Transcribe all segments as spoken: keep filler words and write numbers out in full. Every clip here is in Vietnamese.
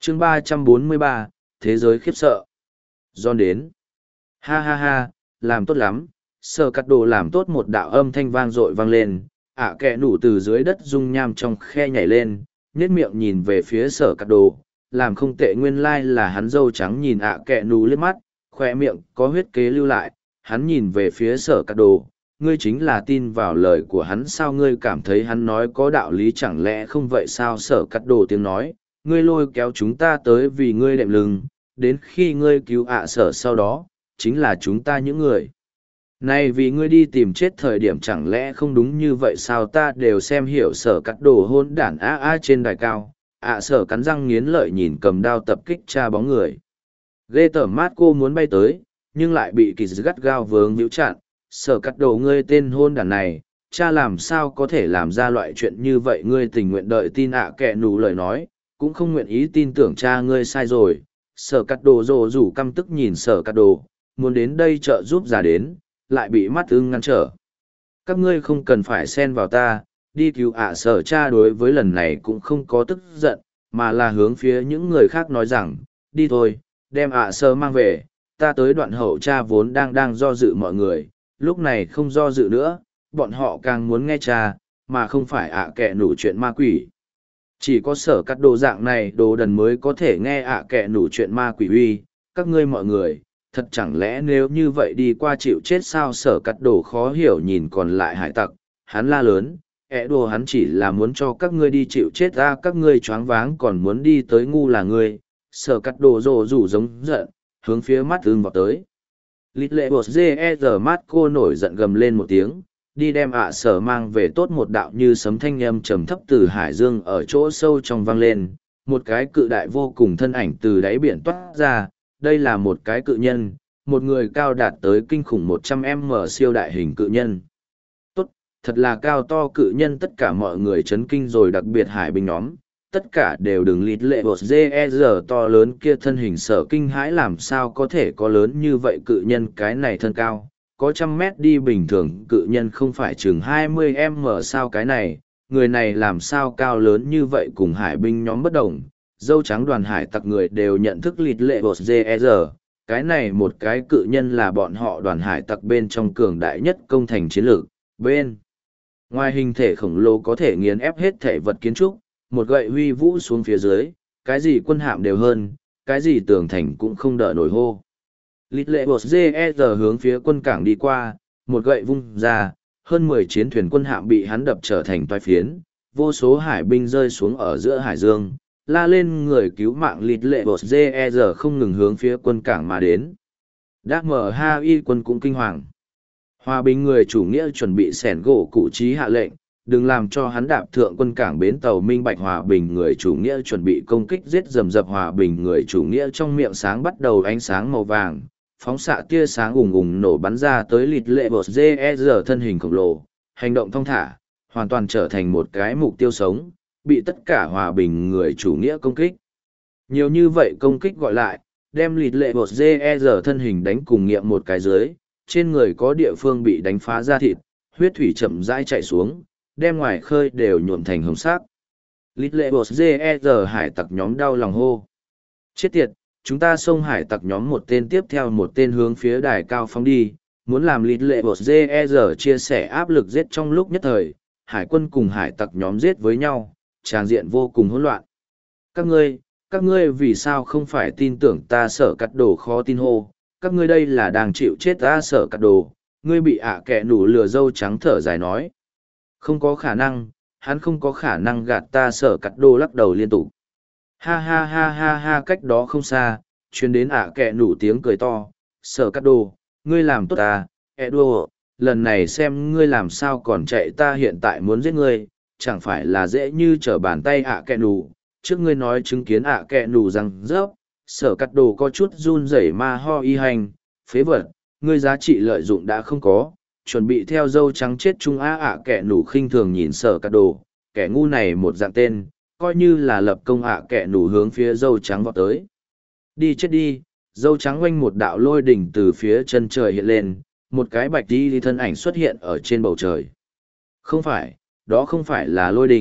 chương ba trăm bốn mươi ba, thế giới khiếp sợ. John đến. Ha ha ha, làm tốt lắm. Sở cắt đồ làm tốt, một đạo âm thanh vang dội vang lên. ạ kẹ nủ từ dưới đất dung nham trong khe nhảy lên, nhếch miệng nhìn về phía sở cắt đồ. Làm không tệ, nguyên lai là hắn dâu trắng nhìn ạ kẹ nủ liếc mắt, khoe miệng có huyết kế lưu lại. Hắn nhìn về phía sở cắt đồ. Ngươi chính là tin vào lời của hắn sao? Ngươi cảm thấy hắn nói có đạo lý chẳng lẽ không vậy sao? Sở cắt đồ tiếng nói, ngươi lôi kéo chúng ta tới vì ngươi đệm lưng, đến khi ngươi cứu ạ sở sau đó, chính là chúng ta những người này vì ngươi đi tìm chết thời điểm, chẳng lẽ không đúng như vậy sao? Ta đều xem hiểu. Sở cắt đồ hôn đản a a trên đài cao, ạ sở cắn răng nghiến lợi nhìn cầm đao tập kích cha bóng người. Ghê tởm mát cô muốn bay tới, nhưng lại bị kỳ gắt gao vướng víu chặn. Sở cắt đồ, ngươi tên hôn đản này, cha làm sao có thể làm ra loại chuyện như vậy? Ngươi tình nguyện đợi tin ạ kẹ nủ lời nói, cũng không nguyện ý tin tưởng cha ngươi sai rồi. Sở cắt đồ rồ rủ căm tức nhìn sở cắt đồ, muốn đến đây trợ giúp già đến, lại bị mắt ưng ngăn trở. Các ngươi không cần phải xen vào ta, đi cứu ạ sở. Cha đối với lần này cũng không có tức giận, mà là hướng phía những người khác nói rằng, đi thôi, đem ạ sở mang về, ta tới đoạn hậu. Cha vốn đang đang do dự mọi người, lúc này không do dự nữa, bọn họ càng muốn nghe cha, mà không phải ạ kẹ nủ chuyện ma quỷ. Chỉ có sở cắt đồ dạng này đồ đần mới có thể nghe ạ kẹ nủ chuyện ma quỷ uy. Các ngươi mọi người, thật chẳng lẽ nếu như vậy đi qua chịu chết sao? Sở cắt đồ khó hiểu nhìn còn lại hải tặc, hắn la lớn, ẹ đồ, hắn chỉ là muốn cho các ngươi đi chịu chết ra. Các ngươi choáng váng còn muốn đi tới, ngu là ngươi. Sở cắt đồ rồ rủ giống giận, hướng phía mắt ưng vào tới. Lít lệ bột dê e giờ mắt cô nổi giận gầm lên một tiếng, đi đem ạ sở mang về. Tốt, một đạo như sấm thanh âm trầm thấp từ hải dương ở chỗ sâu trong vang lên, một cái cự đại vô cùng thân ảnh từ đáy biển toát ra. Đây là một cái cự nhân, một người cao đạt tới kinh khủng một trăm mét siêu đại hình cự nhân. Tốt, thật là cao to cự nhân, tất cả mọi người chấn kinh rồi, đặc biệt hải binh nhóm. Tất cả đều đừng lít lệ bột dê e giờ to lớn kia thân hình sở kinh hãi, làm sao có thể có lớn như vậy cự nhân? Cái này thân cao, có trăm mét đi, bình thường cự nhân không phải chừng hai mươi mét sao? Cái này, người này làm sao cao lớn như vậy? Cùng hải binh nhóm bất đồng, dâu trắng đoàn hải tặc người đều nhận thức lít lệ bột dê e giờ. Cái này một cái cự nhân là bọn họ đoàn hải tặc bên trong cường đại nhất công thành chiến lược. Bên ngoài hình thể khổng lồ có thể nghiền ép hết thể vật kiến trúc, một gậy huy vũ xuống phía dưới, cái gì quân hạm đều hơn, cái gì tường thành cũng không đỡ nổi hô. Lít lệ bột dê e giờ hướng phía quân cảng đi qua, một gậy vung ra, hơn mười chiến thuyền quân hạm bị hắn đập trở thành toái phiến, vô số hải binh rơi xuống ở giữa hải dương, la lên người cứu mạng. Lít lệ bột dê e giờ không ngừng hướng phía quân cảng mà đến. Đác mở ha y quân cũng kinh hoàng. Hòa bình người chủ nghĩa chuẩn bị sẻn gỗ cụ trí hạ lệnh, đừng làm cho hắn đạp thượng quân cảng bến tàu minh bạch. Hòa bình người chủ nghĩa chuẩn bị công kích giết rầm rập. Hòa bình người chủ nghĩa trong miệng sáng bắt đầu ánh sáng màu vàng, phóng xạ tia sáng ùng ùng nổ bắn ra tới lít lệ bột dê e giờ thân hình khổng lồ, hành động thong thả, hoàn toàn trở thành một cái mục tiêu sống, bị tất cả hòa bình người chủ nghĩa công kích. Nhiều như vậy công kích gọi lại, đem lít lệ bột dê e giờ thân hình đánh cùng nghiệm một cái dưới, trên người có địa phương bị đánh phá ra thịt, huyết thủy chậm rãi chạy xuống, đem ngoài khơi đều nhuộm thành hồng sắc. Lít lệ bột dê e giờ hải tặc nhóm đau lòng hô. Chết tiệt, chúng ta xông hải tặc nhóm một tên tiếp theo một tên hướng phía đài cao phóng đi, muốn làm lít lệ bột dê e giờ chia sẻ áp lực giết. Trong lúc nhất thời, hải quân cùng hải tặc nhóm giết với nhau, tràng diện vô cùng hỗn loạn. Các ngươi, các ngươi vì sao không phải tin tưởng ta? Sở cắt đồ khó tin hô. Các ngươi đây là đang chịu chết ta? Sở cắt đồ, ngươi bị ạ kẹ nủ lừa. Dâu trắng thở dài nói. Không có khả năng, hắn không có khả năng gạt ta. Sở cắt đồ lắc đầu liên tục. Ha ha ha ha ha, cách đó không xa, chuyến đến ạ kẹ nủ tiếng cười to. Sở cắt đồ, ngươi làm tốt ta, Edo, lần này xem ngươi làm sao còn chạy. Ta hiện tại muốn giết ngươi, chẳng phải là dễ như trở bàn tay. ạ kẹ nủ, trước ngươi nói chứng kiến ạ kẹ nủ rằng rớp. Sở cắt đồ có chút run rẩy ma ho y hành, phế vật, ngươi giá trị lợi dụng đã không có, chuẩn bị theo dâu trắng chết chung á. ạ kẹ nủ khinh thường nhìn sở cắt đồ, kẻ ngu này một dạng tên, coi như là lập công. ạ kẹ nủ hướng phía dâu trắng vọt tới. Đi chết đi. Dâu trắng oanh một đạo lôi đỉnh từ phía chân trời hiện lên, một cái bạch đi thân ảnh xuất hiện ở trên bầu trời. Không phải, đó không phải là lôi đỉnh,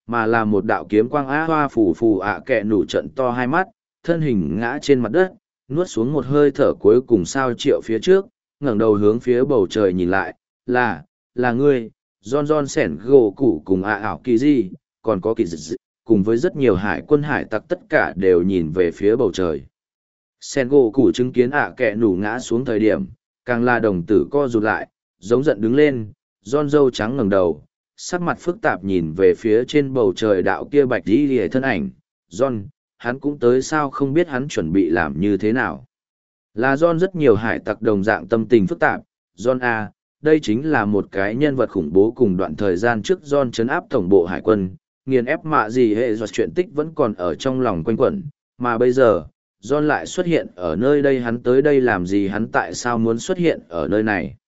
mà là một đạo kiếm quang á hoa phù phù ạ kẹ nủ trận to hai mắt, thân hình ngã trên mặt đất, nuốt xuống một hơi thở cuối cùng sao triệu phía trước, ngẩng đầu hướng phía bầu trời nhìn lại, là, là ngươi, John John sẻn gỗ củ cùng ạ ảo kỳ gì, còn có kỳ dị, cùng với rất nhiều hải quân hải tặc tất cả đều nhìn về phía bầu trời. Sẻn gỗ củ chứng kiến ạ kẹ nủ ngã xuống thời điểm, càng là đồng tử co rụt lại, giống giận đứng lên, John dâu trắng ngẩng đầu, sắc mặt phức tạp nhìn về phía trên bầu trời đạo kia bạch đi lìa thân ảnh. John, hắn cũng tới sao không biết hắn chuẩn bị làm như thế nào. Là John rất nhiều hải tặc đồng dạng tâm tình phức tạp. John A, đây chính là một cái nhân vật khủng bố cùng đoạn thời gian trước John trấn áp tổng bộ hải quân, nghiền ép mạ gì hệ do chuyện tích vẫn còn ở trong lòng quanh quẩn, mà bây giờ, John lại xuất hiện ở nơi đây, hắn tới đây làm gì, hắn tại sao muốn xuất hiện ở nơi này.